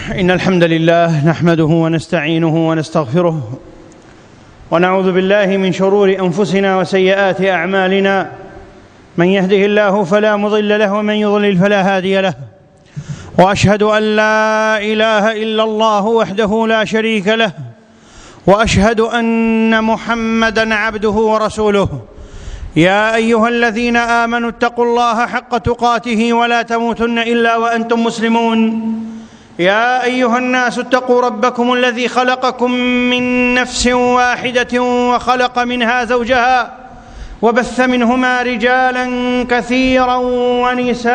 إن الحمد لله نحمده ونستعينه ونستغفره ونعوذ بالله من شرور أنفسنا وسيئات أعمالنا. من يهده الله فلا مضل له ومن يضلل فلا هادي له، وأشهد أن لا إله إلا الله وحده لا شريك له، وأشهد أن محمدًا عبده ورسوله. يا أيها الذين آمنوا اتقوا الله حق تقاته ولا تموتن إلا وأنتم مسلمون. يا أيها الناس اتقوا ربكم الذي خلقكم من نفس واحدة وخلق منها زوجها وبث منهما رجالا كثيرا ونساء،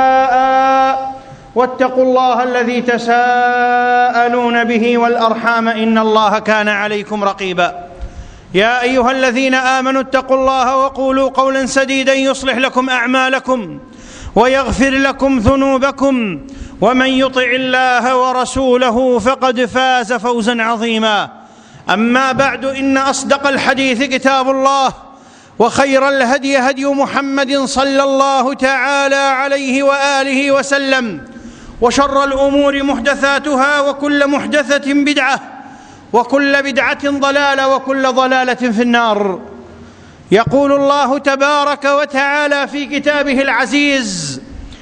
واتقوا الله الذي تساءلون به والأرحام إن الله كان عليكم رقيبا. يا أيها الذين آمنوا اتقوا الله وقولوا قولا سديدا يصلح لكم أعمالكم ويغفر لكم ذنوبكم، ومن يطع الله ورسوله فقد فاز فوزا عظيما. أما بعد، إن أصدق الحديث كتاب الله، وخير الهدي هدي محمد صلى الله تعالى عليه وآله وسلم، وشر الأمور محدثاتها، وكل محدثة بدعة، وكل بدعة ضلالة، وكل ضلالة في النار. يقول الله تبارك وتعالى في كتابه العزيز: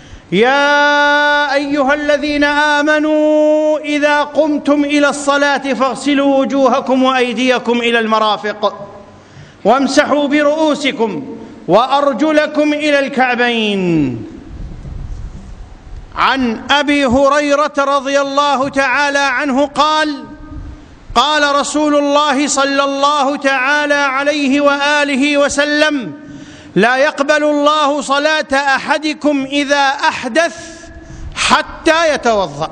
يا أيها الذين آمنوا إذا قمتم إلى الصلاة فاغسلوا وجوهكم وأيديكم إلى المرافق وامسحوا برؤوسكم وأرجلكم إلى الكعبين. عن أبي هريرة رضي الله تعالى عنه قال: قال رسول الله صلى الله تعالى عليه وآله وسلم: لا يقبل الله صلاة أحدكم إذا أحدث حتى يتوضأ.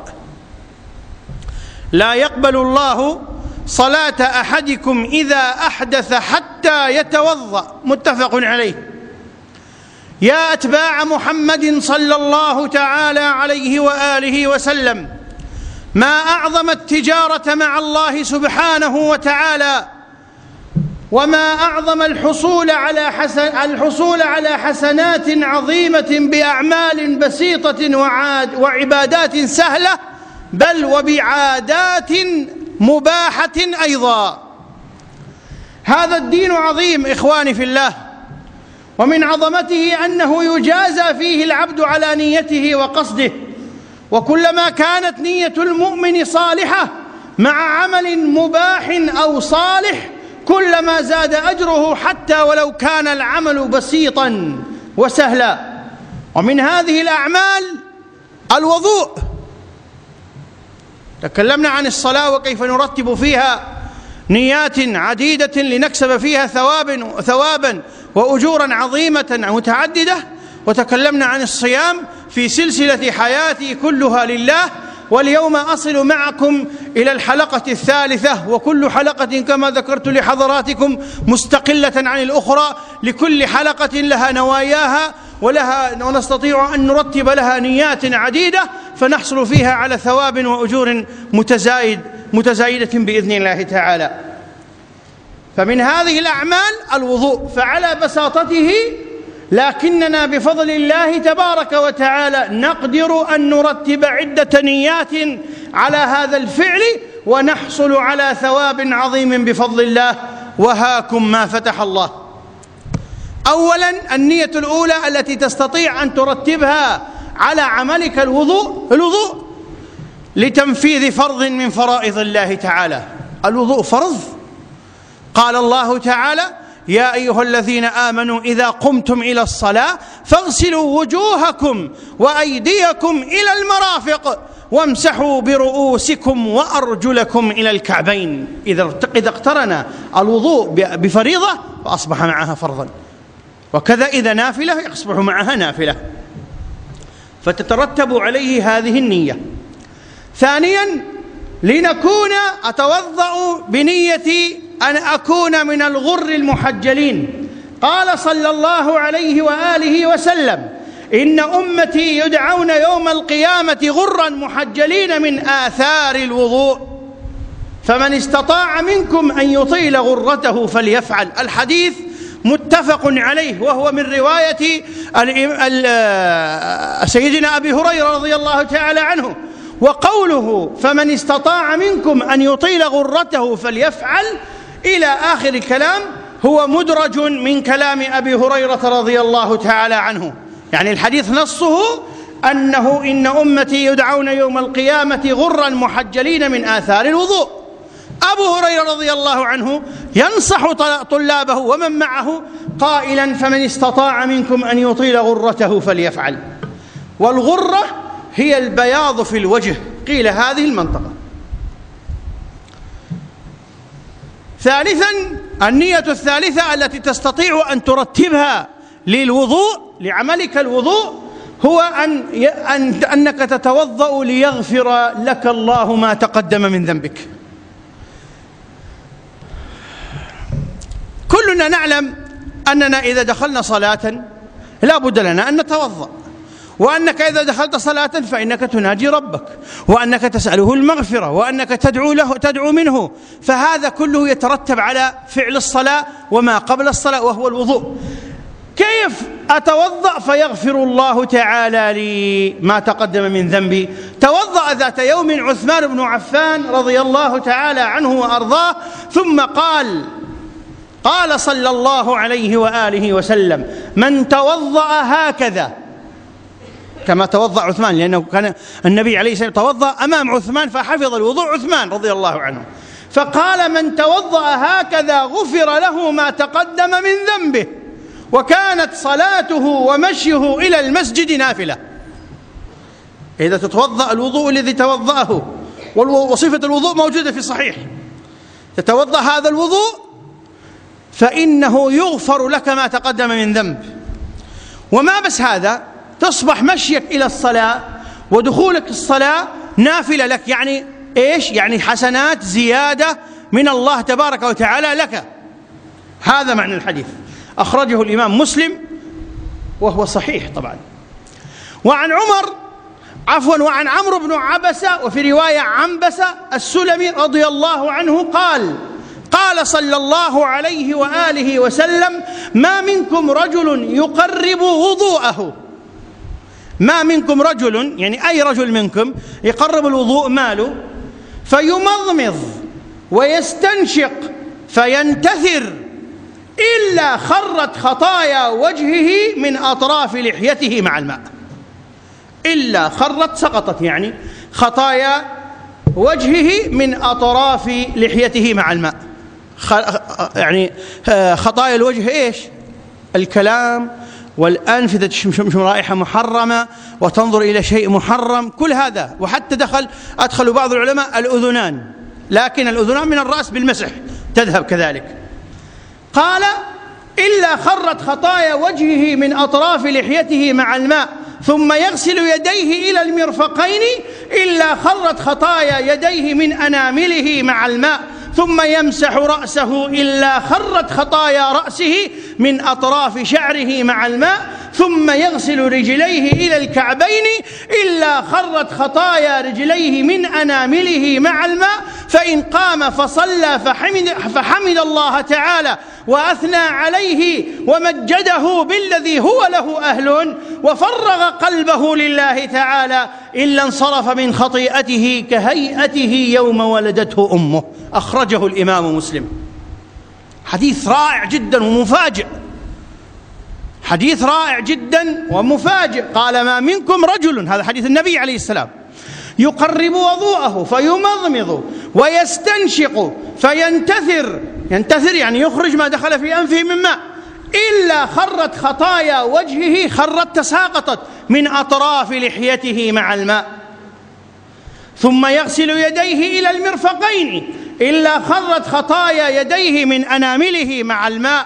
لا يقبل الله صلاة أحدكم إذا أحدث حتى يتوضأ. متفق عليه. يا أتباع محمد صلى الله تعالى عليه وآله وسلم، ما أعظم التجارة مع الله سبحانه وتعالى، وما أعظم الحصول على حسنات عظيمة بأعمال بسيطة وعبادات سهلة، بل وبعادات مباحة أيضا. هذا الدين عظيم إخواني في الله، ومن عظمته أنه يجازى فيه العبد على نيته وقصده، وكلما كانت نية المؤمن صالحة مع عمل مباح أو صالح كلما زاد أجره، حتى ولو كان العمل بسيطا وسهلا. ومن هذه الأعمال الوضوء. تكلمنا عن الصلاة وكيف نرتب فيها نيات عديدة لنكسب فيها ثوابا وأجورا عظيمة متعددة، وتكلمنا عن الصيام في سلسلة حياتي كلها لله. واليوم أصل معكم إلى الحلقة الثالثة، وكل حلقة كما ذكرت لحضراتكم مستقلة عن الأخرى، لكل حلقة لها نواياها ونستطيع أن نرتب لها نيات عديدة فنحصل فيها على ثواب وأجور متزايدة بإذن الله تعالى. فمن هذه الأعمال الوضوء، فعلى بساطته لكننا بفضل الله تبارك وتعالى نقدر أن نرتب عدة نيات على هذا الفعل ونحصل على ثواب عظيم بفضل الله. وهاكم ما فتح الله. أولا، النية الأولى التي تستطيع أن ترتبها على عملك الوضوء لتنفيذ فرض من فرائض الله تعالى. الوضوء فرض. قال الله تعالى: يا أيها الذين آمنوا إذا قمتم إلى الصلاة فاغسلوا وجوهكم وأيديكم إلى المرافق وامسحوا برؤوسكم وأرجلكم إلى الكعبين. إذا اقترن الوضوء بفريضة فأصبح معها فرضا، وكذا إذا نافلة يصبح معها نافلة، فتترتب عليه هذه النية. ثانيا، لنكون أتوضأ بنية أن أكون من الغر المحجلين. قال صلى الله عليه وآله وسلم: إن أمتي يدعون يوم القيامة غرا محجلين من آثار الوضوء، فمن استطاع منكم أن يطيل غرته فليفعل. الحديث متفق عليه، وهو من رواية سيدنا أبي هريرة رضي الله تعالى عنه، وقوله فمن استطاع منكم أن يطيل غرته فليفعل إلى آخر الكلام هو مدرج من كلام أبي هريرة رضي الله تعالى عنه. يعني الحديث نصه أنه إن أمتي يدعون يوم القيامة غرا محجلين من آثار الوضوء. أبو هريرة رضي الله عنه ينصح طلابه ومن معه قائلا فمن استطاع منكم أن يطيل غرته فليفعل. والغرة هي البياض في الوجه، قيل هذه المنطقة. ثالثا، النية الثالثة التي تستطيع أن ترتبها للوضوء، لعملك الوضوء، هو أنك تتوضأ ليغفر لك الله ما تقدم من ذنبك. كلنا نعلم أننا إذا دخلنا صلاة لا بد لنا أن نتوضأ، وأنك إذا دخلت صلاة فإنك تناجي ربك، وأنك تسأله المغفرة، وأنك تدعو منه، فهذا كله يترتب على فعل الصلاة وما قبل الصلاة وهو الوضوء. كيف أتوضأ فيغفر الله تعالى لي ما تقدم من ذنبي؟ توضأ ذات يوم عثمان بن عفان رضي الله تعالى عنه وأرضاه، ثم قال صلى الله عليه وآله وسلم: من توضأ هكذا، كما توضأ عثمان، لأنه كان النبي عليه الصلاة والسلام توضأ أمام عثمان فحفظ الوضوء عثمان رضي الله عنه، فقال: من توضأ هكذا غفر له ما تقدم من ذنبه. وكانت صلاته ومشيه إلى المسجد نافلة. إذا تتوضأ الوضوء الذي توضأه، وصفة الوضوء موجودة في صحيح، تتوضأ هذا الوضوء فإنه يغفر لك ما تقدم من ذنب. وما بس هذا، تصبح مشيك إلى الصلاة ودخولك الصلاة نافلة لك. يعني إيش؟ يعني حسنات زيادة من الله تبارك وتعالى لك. هذا معنى الحديث، أخرجه الإمام مسلم وهو صحيح طبعا. وعن عمرو بن عبسة، وفي رواية عنبسة السلمي رضي الله عنه قال صلى الله عليه وآله وسلم: ما منكم رجل يقرب وضوءه، ما منكم رجل يعني أي رجل منكم يقرب الوضوء ماله، فيمضمض ويستنشق فينتثر إلا خرت خطايا وجهه من أطراف لحيته مع الماء. إلا خرت، سقطت، يعني خطايا وجهه من أطراف لحيته مع الماء. يعني خطايا الوجه إيش؟ الكلام والأنف، إذا تشم رائحة محرمة وتنظر إلى شيء محرم، كل هذا. وحتى أدخل بعض العلماء الأذنان، لكن الأذنان من الرأس بالمسح تذهب كذلك. قال: إلا خرت خطايا وجهه من أطراف لحيته مع الماء، ثم يغسل يديه إلى المرفقين إلا خرت خطايا يديه من أنامله مع الماء، ثم يمسح رأسه إلا خرت خطايا رأسه من أطراف شعره مع الماء، ثم يغسل رجليه إلى الكعبين إلا خرت خطايا رجليه من أنامله مع الماء، فإن قام فصلى فحمد الله تعالى وأثنى عليه ومجده بالذي هو له أهل وفرغ قلبه لله تعالى إلا انصرف من خطيئته كهيئته يوم ولدته أمه. أخرجه الإمام مسلم. حديث رائع جدا ومفاجئ، حديث رائع جدا ومفاجئ. قال: ما منكم رجل، هذا حديث النبي عليه السلام، يقرب وضوءه فيمضمض ويستنشق فينتثر، ينتثر يعني يخرج ما دخل في أنفه من ماء، إلا خرت خطايا وجهه، خرت تساقطت من أطراف لحيته مع الماء، ثم يغسل يديه إلى المرفقين إلا خرت خطايا يديه من أنامله مع الماء،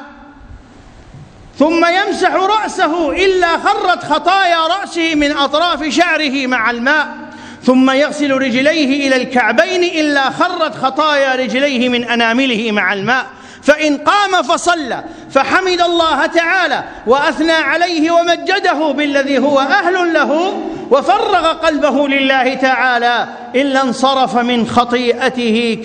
ثم يمسح رأسه إلا خرت خطايا رأسه من أطراف شعره مع الماء، ثم يغسل رجليه إلى الكعبين إلا خرت خطايا رجليه من أنامله مع الماء، فإن قام فصلى فحمد الله تعالى وأثنى عليه ومجده بالذي هو أهل له وفرغ قلبه لله تعالى إلا انصرف من خطيئته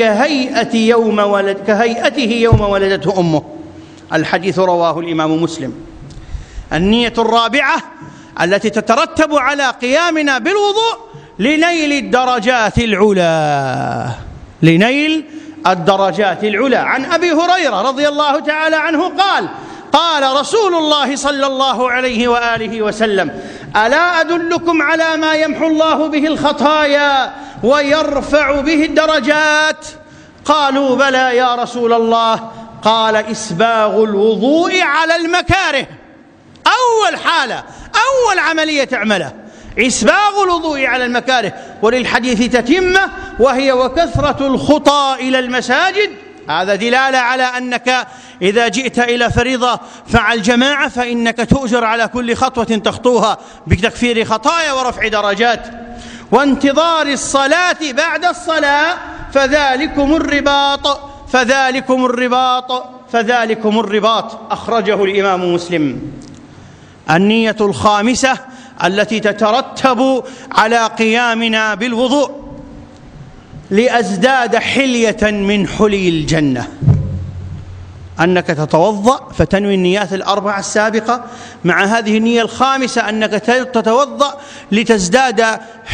كهيئته يوم ولدته أمه. الحديث رواه الإمام مسلم. النية الرابعة التي تترتب على قيامنا بالوضوء لنيل الدرجات العلى، لنيل الدرجات العلى. عن أبي هريرة رضي الله تعالى عنه قال: قال رسول الله صلى الله عليه وآله وسلم: ألا أدلكم على ما يمحو الله به الخطايا ويرفع به الدرجات؟ قالوا: بلى يا رسول الله. قال: إسباغ الوضوء على المكاره. أول حالة، أول عملية تعمله إسباغ الوضوء على المكاره. وللحديث تتمة، وهي: وكثرة الخطى إلى المساجد. هذا دلالة على أنك إذا جئت إلى فريضة مع الجماعة فإنك تؤجر على كل خطوة تخطوها بتكفير خطايا ورفع درجات. وانتظار الصلاة بعد الصلاة، فذلكم الرباط، فذلكم الرباط، فذلكم الرباط. أخرجه الإمام مسلم. النية الخامسة التي تترتب على قيامنا بالوضوء: لأزداد حلية من حلي الجنة. أنك تتوضأ فتنوي النيات الأربعة السابقة مع هذه النية الخامسة أنك تتوضأ لتزداد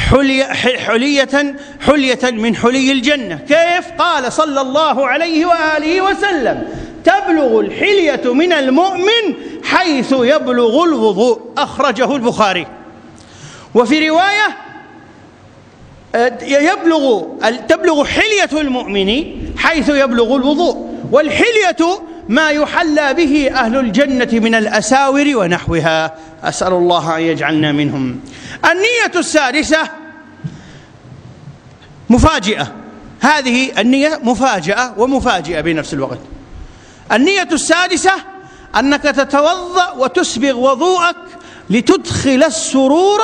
حلية من حلي الجنة. كيف؟ قال صلى الله عليه وآله وسلم: تبلغ الحلية من المؤمن حيث يبلغ الوضوء. أخرجه البخاري. وفي رواية: تبلغ حلية المؤمن حيث يبلغ الوضوء. والحلية ما يحلى به أهل الجنة من الأساور ونحوها، أسأل الله أن يجعلنا منهم. النية السادسة مفاجئة. هذه النية مفاجئة ومفاجئة بنفس الوقت. النية السادسة أنك تتوضأ وتسبغ وضوءك لتدخل السرور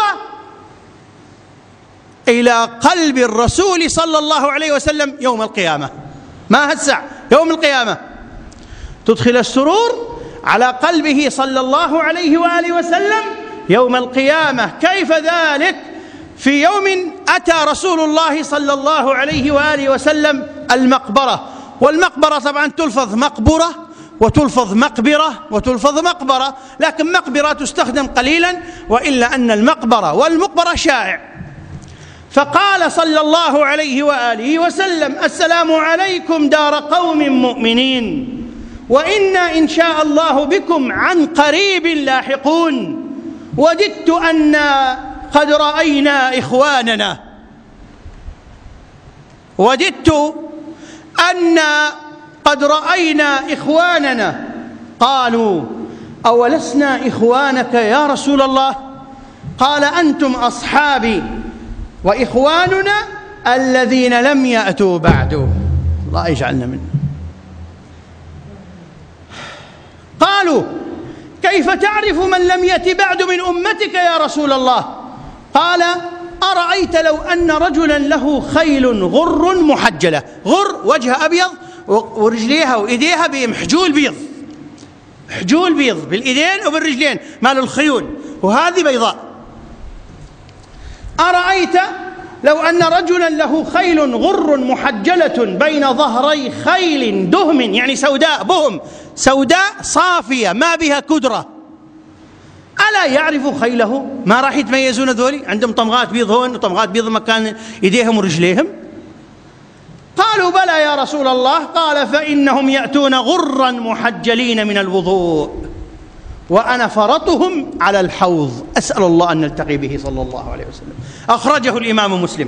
إلى قلب الرسول صلى الله عليه وسلم يوم القيامة. ما هسع يوم القيامة تدخل السرور على قلبه صلى الله عليه وآله وسلم يوم القيامة. كيف ذلك؟ في يوم أتى رسول الله صلى الله عليه وآله وسلم المقبرة. والمقبرة طبعا تلفظ مقبرة وتلفظ مقبرة وتلفظ مقبرة، لكن مقبرة تستخدم قليلا، وإلا أن المقبرة والمقبرة شائع. فقال صلى الله عليه وآله وسلم: السلام عليكم دار قوم مؤمنين، وإنا إن شاء الله بكم عن قريب لاحقون. وددت أن قد رأينا إخواننا، وددت أن قد رأينا إخواننا. قالوا: أولسنا إخوانك يا رسول الله؟ قال: أنتم أصحابي وإخواننا الذين لم يأتوا بعد. الله يجعلنا منه. قالوا: كيف تعرف من لم يأت بعد من أمتك يا رسول الله؟ قال: أرأيت لو أن رجلا له خيل غر محجلة. غر وجه أبيض ورجليها وإيديها بمحجول بيض، حجول بيض بالإيدين وبالرجلين مال الخيول، وهذه بيضاء. أرأيت لو أن رجلا له خيل غر محجلة بين ظهري خيل دهم، يعني سوداء بهم، سوداء صافية ما بها كدرة، ألا يعرف خيله؟ ما راح يتميزون ذولي؟ عندهم طمغات بيض هون وطمغات بيض مكان إيديهم ورجليهم. قالوا: بلى يا رسول الله. قال: فإنهم يأتون غرا محجلين من الوضوء، وأنا فرطهم على الحوض، أسأل الله أن نلتقي به صلى الله عليه وسلم. أخرجه الإمام مسلم.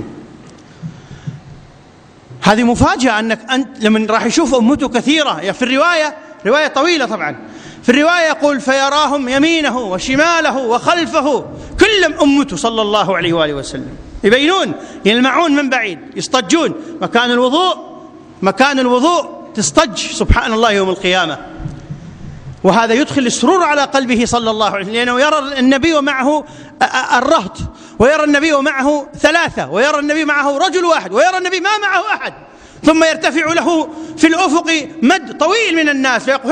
هذه مفاجأة أنك أنت لمن راح يشوف أمته كثيرة. في الرواية، رواية طويلة طبعا، في الرواية يقول: فيراهم يمينه وشماله وخلفه، كلهم أمته صلى الله عليه وآله وسلم، يبينون، يلمعون من بعيد، يصطجون. مكان الوضوء تصطج سبحان الله يوم القيامة. وهذا يدخل السرور على قلبه صلى الله عليه وسلم، لأنه يرى النبي ومعه الرهط، ويرى النبي ومعه ثلاثة، ويرى النبي معه رجل واحد، ويرى النبي ما معه أحد. ثم يرتفع له في الأفق مد طويل من الناس، فيقول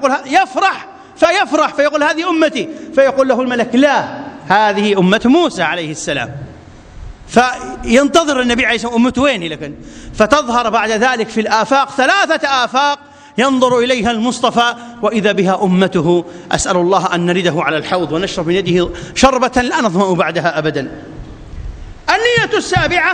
يفرح فيقول: هذه أمتي. فيقول له الملك: لا، هذه أمة موسى عليه السلام. فينتظر النبي عليه السلام أمته وين لكن، فتظهر بعد ذلك في الآفاق 3 آفاق ينظر إليها المصطفى، وإذا بها أمته. أسأل الله أن نرده على الحوض ونشرب من يده شربة لا نظمأ بعدها أبدا. النية السابعة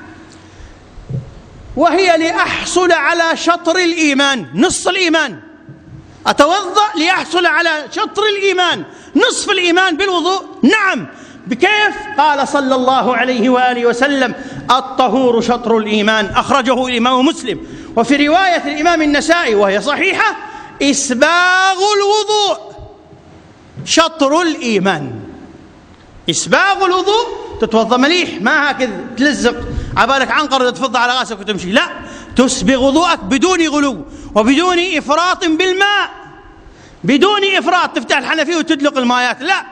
وهي لأحصل على شطر الإيمان، نصف الإيمان. أتوضأ لأحصل على شطر الإيمان، نصف الإيمان بالوضوء. نعم، بكيف؟ قال صلى الله عليه وآله وسلم: الطهور شطر الإيمان، أخرجه الإمام مسلم. وفي رواية الإمام النسائي وهي صحيحة: إسباغ الوضوء شطر الإيمان. إسباغ الوضوء، تتوضأ مليح، ما هكذا تلزق عبالك عنقر تفض على راسك وتمشي، لا، تسبغ وضوءك بدون غلو وبدون إفراط بالماء، بدون إفراط تفتح الحنفية وتدلق المايات، لا.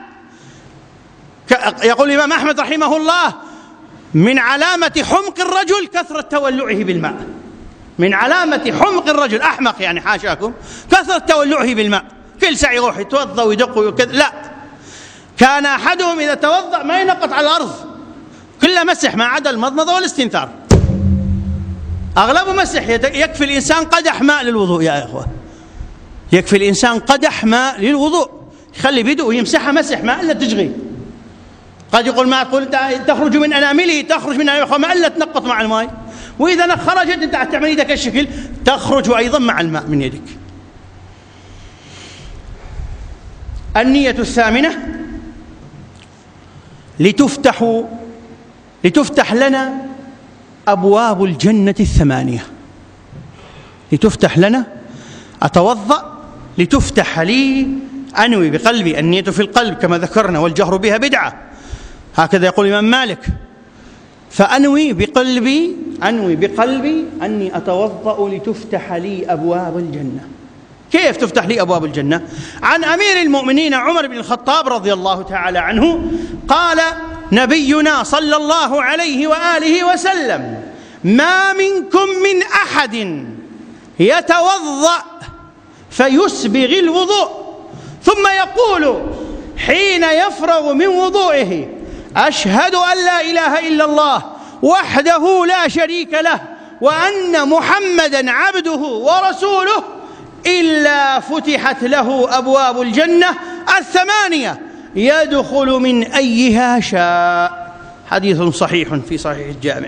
يقول الإمام أحمد رحمه الله: من علامة حمق الرجل كثرة تولعه بالماء. من علامة حمق الرجل، أحمق يعني حاشاكم، كثرة تولعه بالماء، كل ساعة يروح يتوضأ ويدق وكذا، لا. كان أحدهم إذا توضأ ما ينقط على الأرض، كله مسح ما عدا المضمضة والاستنثار، أغلبه مسح. يكفي الإنسان قدح ماء للوضوء يا إخوة، يكفي الإنسان قدح ماء للوضوء، يخلي بيده ويمسحها مسح ما إلا تجغي. قد يقول ما تقول تخرج من أنامله، تخرج من أنامله ما إلا تنقط مع الماء، وإذا خرجت أنت تعمل يدك الشكل تخرج أيضا مع الماء من يدك. النية الثامنة لتفتح لنا أبواب الجنة الثمانية. لتفتح لنا، أتوضأ لتفتح لي، أنوي بقلبي، النية في القلب كما ذكرنا، والجهر بها بدعة، هكذا يقول الإمام مالك. فأنوي بقلبي أني أتوضأ لتفتح لي أبواب الجنة. كيف تفتح لي أبواب الجنة؟ عن أمير المؤمنين عمر بن الخطاب رضي الله تعالى عنه قال نبينا صلى الله عليه وآله وسلم: ما منكم من أحد يتوضأ فيسبغ الوضوء ثم يقول حين يفرغ من وضوئه: أشهد أن لا إله إلا الله وحده لا شريك له وأن محمدا عبده ورسوله، إلا فتحت له أبواب الجنة الثمانية يدخل من أيها شاء. حديث صحيح في صحيح الجامع.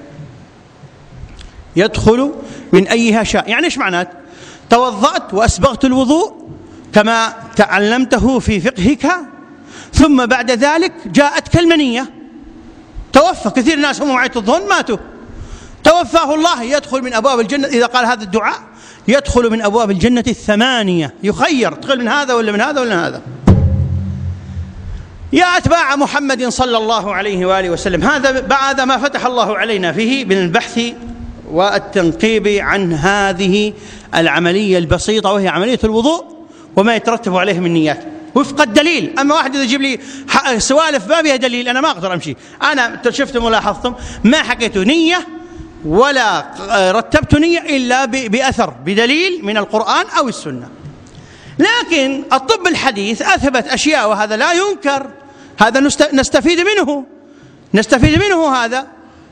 يدخل من أيها شاء، يعني إيش معناه؟ توضأت وأسبغت الوضوء كما تعلمته في فقهك، ثم بعد ذلك جاءتك المنية، توفى كثير ناس هم معية الظن ماتوا، توفاه الله، يدخل من أبواب الجنة. إذا قال هذا الدعاء يدخل من أبواب الجنة الثمانية، يخير تدخل من هذا ولا من هذا ولا من هذا. يا أتباع محمد صلى الله عليه وآله وسلم، هذا بعد ما فتح الله علينا فيه من البحث والتنقيب عن هذه العملية البسيطة وهي عملية الوضوء وما يترتب عليه من نيات وفق الدليل. أما واحد إذا يجيب لي سوالف ما بها دليل أنا ما أقدر أمشي. أنا شفتم ولاحظتم ما حكيت نية ولا رتبت نية إلا بأثر بدليل من القرآن أو السنة. لكن الطب الحديث أثبت أشياء وهذا لا ينكر، هذا نستفيد منه هذا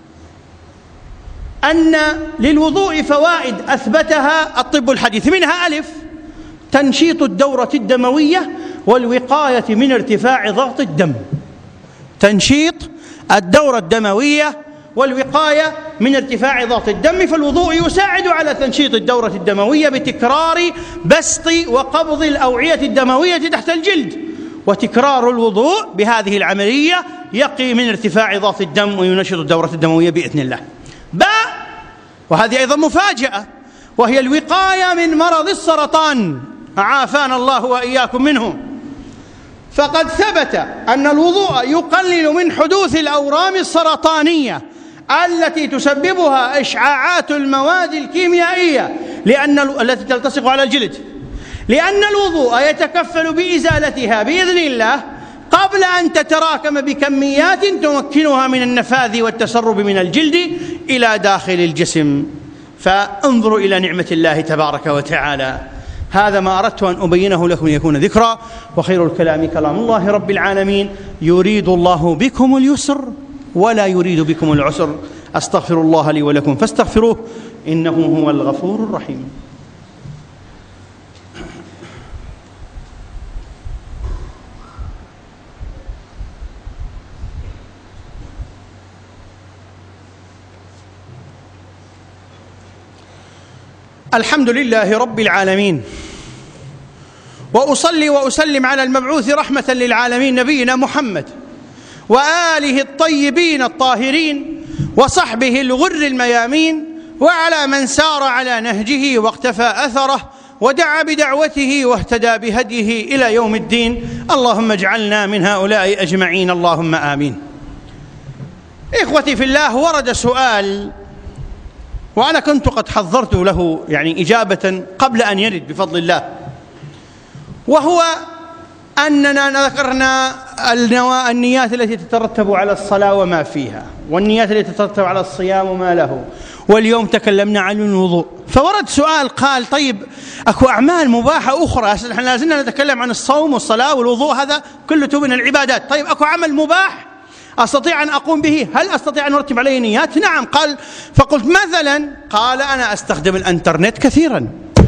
أن للوضوء فوائد أثبتها الطب الحديث، منها: ألف، تنشيط الدورة الدموية والوقاية من ارتفاع ضغط الدم. تنشيط الدورة الدموية والوقاية من ارتفاع ضغط الدم، فالوضوء يساعد على تنشيط الدورة الدموية بتكرار بسط وقبض الأوعية الدموية تحت الجلد، وتكرار الوضوء بهذه العملية يقي من ارتفاع ضغط الدم وينشط الدورة الدموية بإذن الله. باء، وهذه أيضا مفاجأة، وهي الوقاية من مرض السرطان، عافانا الله وإياكم منه. فقد ثبت أن الوضوء يقلل من حدوث الأورام السرطانية التي تسببها إشعاعات المواد الكيميائية التي تلتصق على الجلد، لأن الوضوء يتكفل بإزالتها بإذن الله قبل أن تتراكم بكميات تمكنها من النفاذ والتسرب من الجلد إلى داخل الجسم. فانظروا إلى نعمة الله تبارك وتعالى. هذا ما أردت أن أبينه لكم ليكون ذكرى، وخير الكلام كلام الله رب العالمين. يريد الله بكم اليسر ولا يريد بكم العسر. أستغفر الله لي ولكم فاستغفروه إنه هو الغفور الرحيم. الحمد لله رب العالمين، وأصلي وأسلم على المبعوث رحمة للعالمين نبينا محمد وآله الطيبين الطاهرين وصحبه الغر الميامين، وعلى من سار على نهجه واقتفى أثره ودعا بدعوته واهتدى بهديه إلى يوم الدين. اللهم اجعلنا من هؤلاء أجمعين، اللهم آمين. إخوتي في الله، ورد سؤال وأنا كنت قد حضرت له إجابة قبل أن يرد بفضل الله، وهو أننا ذكرنا النيات التي تترتب على الصلاة وما فيها، والنيات التي تترتب على الصيام وما له، واليوم تكلمنا عن الوضوء. فورد سؤال قال: طيب أكو أعمال مباحة أخرى؟ نحن لازلنا نتكلم عن الصوم والصلاة والوضوء، هذا كله من العبادات. طيب أكو عمل مباح أستطيع أن أقوم به؟ هل أستطيع أن أرتب عليه نيات؟ نعم. قال: فقلت مثلا، قال: أنا أستخدم الإنترنت كثيرا،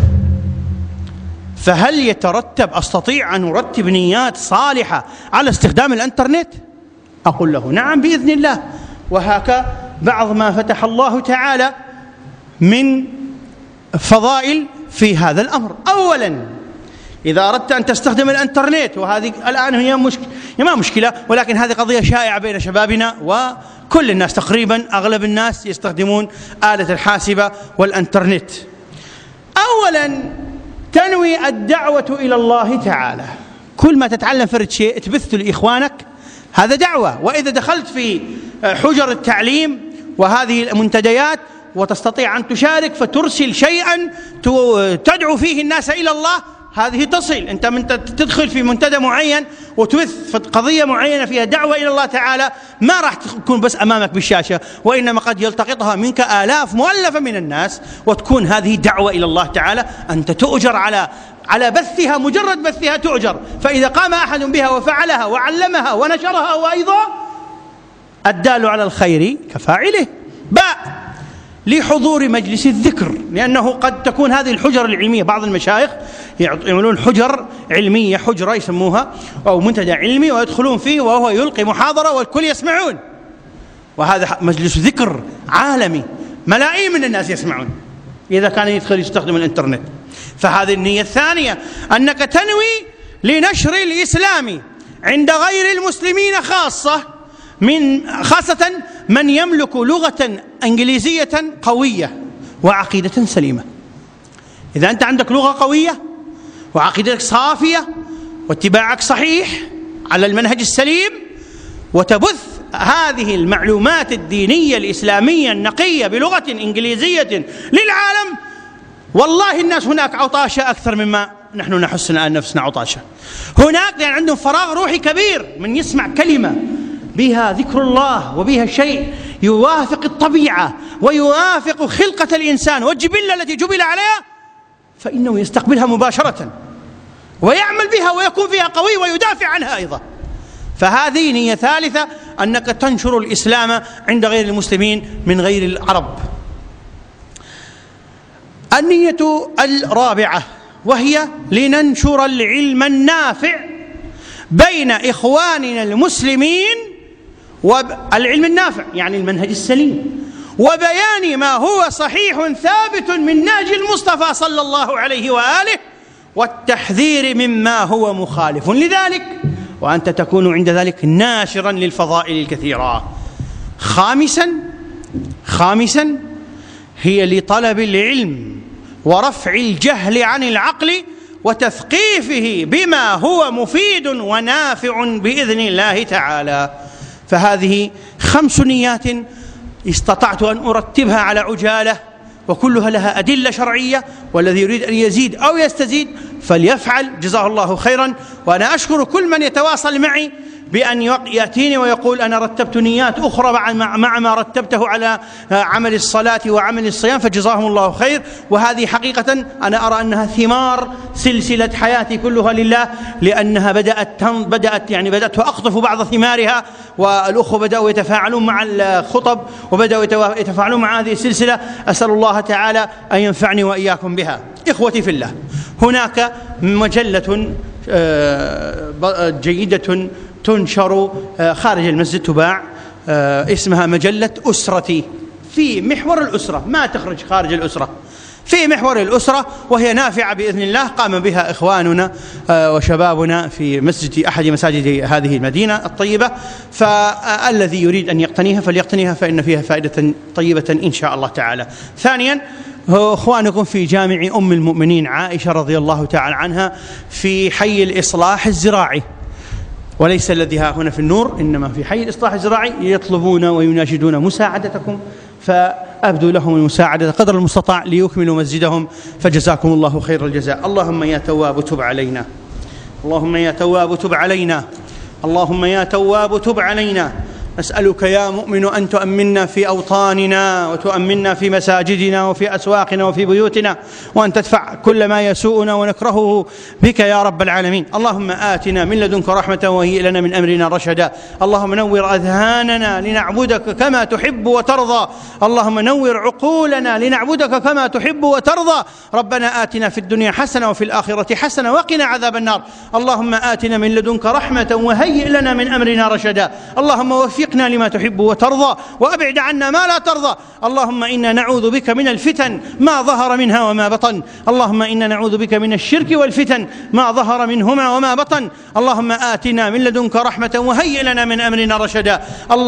فهل يترتب أستطيع أن أرتب نيات صالحة على استخدام الإنترنت؟ أقول له: نعم بإذن الله. وهكذا بعض ما فتح الله تعالى من فضائل في هذا الأمر. أولا، إذا أردت أن تستخدم الإنترنت، وهذه الآن هي ما مشكلة، ولكن هذه قضية شائعة بين شبابنا، وكل الناس تقريبا أغلب الناس يستخدمون آلة الحاسبة والإنترنت. أولا، تنوي الدعوة إلى الله تعالى. كل ما تتعلم فرد شيء تبثه لإخوانك، هذا دعوة. وإذا دخلت في حجر التعليم وهذه المنتديات وتستطيع أن تشارك فترسل شيئا تدعو فيه الناس إلى الله، هذه تصل. أنت تدخل في منتدى معين وتبث قضية معينة فيها دعوة إلى الله تعالى، ما راح تكون بس أمامك بالشاشة، وإنما قد يلتقطها منك آلاف مؤلفة من الناس، وتكون هذه دعوة إلى الله تعالى. أنت تؤجر على بثها، مجرد بثها تؤجر. فإذا قام أحد بها وفعلها وعلمها ونشرها وأيضا الدال على الخير كفاعله. باء، لحضور مجلس الذكر، لأنه قد تكون هذه الحجر العلمية، بعض المشايخ يعملون حجر علمية، حجرة يسموها أو منتدى علمي، ويدخلون فيه وهو يلقي محاضرة والكل يسمعون، وهذا مجلس ذكر عالمي، ملايين من الناس يسمعون إذا كان يستخدم الإنترنت. فهذه النية الثانية، أنك تنوي لنشر الإسلام عند غير المسلمين، خاصة من يملك لغة إنجليزية قوية وعقيدة سليمة. إذا أنت عندك لغة قوية وعقيدتك صافية واتباعك صحيح على المنهج السليم، وتبث هذه المعلومات الدينية الإسلامية النقية بلغة إنجليزية للعالم، والله الناس هناك عطاشة أكثر مما نحن نحس الآن نفسنا عطاشة. هناك لأن عندهم فراغ روحي كبير، من يسمع كلمة بها ذكر الله وبها شيء يوافق الطبيعة ويوافق خلقة الإنسان والجبلة التي جبل عليها، فإنه يستقبلها مباشرة ويعمل بها ويكون فيها قوي ويدافع عنها أيضا. فهذه نية ثالثة، أنك تنشر الإسلام عند غير المسلمين من غير العرب. النية الرابعة، وهي لننشر العلم النافع بين إخواننا المسلمين، والعلم النافع يعني المنهج السليم، وبيان ما هو صحيح ثابت من نهج المصطفى صلى الله عليه وآله، والتحذير مما هو مخالف لذلك، وأنت تكون عند ذلك ناشرا للفضائل الكثيرة. خامسا هي لطلب العلم ورفع الجهل عن العقل وتثقيفه بما هو مفيد ونافع بإذن الله تعالى. فهذه 5 نيات استطعت أن أرتبها على عجالة، وكلها لها أدلة شرعية، والذي يريد أن يزيد أو يستزيد فليفعل، جزاه الله خيرا. وأنا أشكر كل من يتواصل معي بأن يأتيني ويقول: أنا رتبت نيات أخرى مع ما رتبته على عمل الصلاة وعمل الصيام، فجزاهم الله خير. وهذه حقيقة أنا أرى أنها ثمار سلسلة حياتي كلها لله، لأنها بدأت أقطف بعض ثمارها، والأخوة بدأوا يتفاعلون مع الخطب وبدأوا يتفاعلون مع هذه السلسلة. أسأل الله تعالى أن ينفعني وإياكم بها. إخوتي في الله، هناك مجلة جيدة تنشر خارج المسجد تباع، اسمها مجلة أسرتي، في محور الأسرة، ما تخرج خارج الأسرة. في محور الأسرة، وهي نافعة بإذن الله قام بها إخواننا وشبابنا في مسجد أحد مساجد هذه المدينة الطيبة، فالذي يريد أن يقتنيها فليقتنيها، فإن فيها فائدة طيبة إن شاء الله تعالى. ثانيا، إخوانكم في جامع أم المؤمنين عائشة رضي الله تعالى عنها في حي الإصلاح الزراعي، وليس الذي ها هنا في النور، إنما في حي الإصلاح الزراعي، يطلبون ويناشدون مساعدتكم، فأبدوا لهم المساعدة قدر المستطاع ليكملوا مسجدهم، فجزاكم الله خير الجزاء. اللهم يا تواب تب علينا، اللهم يا تواب تب علينا، اللهم يا تواب تب علينا. نسألك يا مؤمن أن تؤمنا في أوطاننا، وتؤمنا في مساجدنا وفي أسواقنا وفي بيوتنا، وأن تدفع كل ما يسوءنا ونكرهه بك يا رب العالمين. اللهم آتنا من لدنك رحمة وهيئ لنا من أمرنا رشدا. اللهم نور أذهاننا لنعبدك كما تحب وترضى، اللهم نور عقولنا لنعبدك كما تحب وترضى. ربنا آتنا في الدنيا حسنة وفي الآخرة حسنة وقنا عذاب النار. اللهم آتنا من لدنك رحمة وهيئ لنا من أمرنا رشدا. اللهم وفقنا لما تحب وترضى، وأبعد عنا ما لا ترضى. اللهم إنا نعوذ بك من الفتن ما ظهر منها وما بطن، اللهم إنا نعوذ بك من الشرك والفتن ما ظهر منهما وما بطن. اللهم آتنا من لدنك رحمة وهيئ لنا من أمرنا رشدا.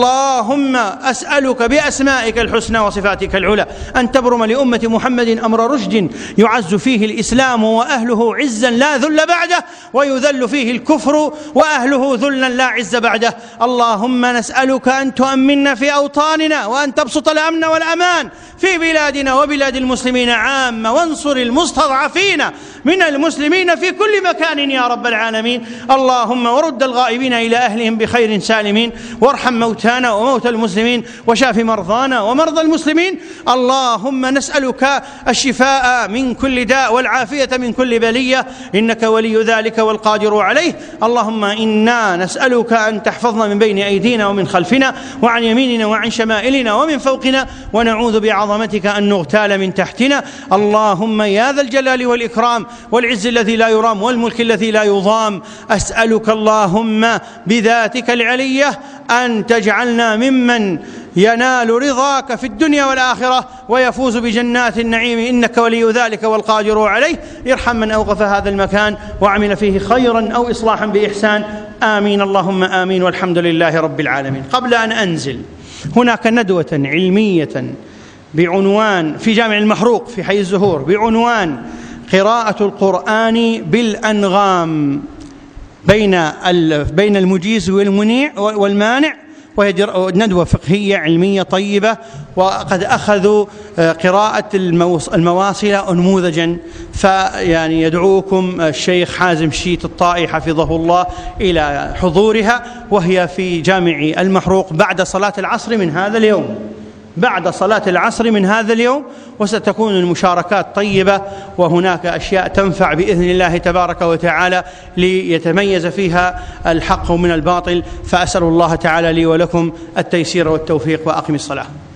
اللهم أسألك بأسمائك الحسنى وصفاتك العلى أن تبرم لأمة محمد أمر رشد يعز فيه الإسلام وأهله عزا لا ذل بعده، ويذل فيه الكفر وأهله ذلا لا عز بعده. اللهم نسألك أن تؤمنا في أوطاننا، وأن تبسط الأمن والأمان في بلادنا وبلاد المسلمين عامة، وانصر المستضعفين من المسلمين في كل مكان يا رب العالمين. اللهم ورد الغائبين إلى أهلهم بخير سالمين، وارحم موتانا وموتى المسلمين، وشاف مرضانا ومرضى المسلمين. اللهم نسألك الشفاء من كل داء والعافية من كل بلية، إنك ولي ذلك والقادر عليه. اللهم إنا نسألك أن تحفظنا من بين أيدينا ومن خلفنا وعن يميننا وعن شمائلنا ومن فوقنا، ونعوذ بعظمتك أن نغتال من تحتنا. اللهم يا ذا الجلال والإكرام والعز الذي لا يرام والملك الذي لا يضام، أسألك اللهم بذاتك العلية أن تجعلنا ممن ينال رضاك في الدنيا والآخرة ويفوز بجنات النعيم، إنك ولي ذلك والقادر عليه. ارحم من أوقف هذا المكان وعمل فيه خيرا أو إصلاحا بإحسان، آمين اللهم آمين، والحمد لله رب العالمين. قبل أن أنزل، هناك ندوة علمية بعنوان في جامع المحروق في حي الزهور بعنوان قراءة القرآن بالأنغام بين المجيز والمانع، وهي ندوة فقهية علمية طيبة، وقد أخذوا قراءة المواصل أنموذجا، فيعني يدعوكم الشيخ حازم شيت الطائي حفظه الله إلى حضورها، وهي في جامع المحروق بعد صلاة العصر من هذا اليوم، بعد صلاة العصر من هذا اليوم. وستكون المشاركات طيبة، وهناك أشياء تنفع بإذن الله تبارك وتعالى ليتميز فيها الحق من الباطل. فأسأل الله تعالى لي ولكم التيسير والتوفيق، وأقم الصلاة.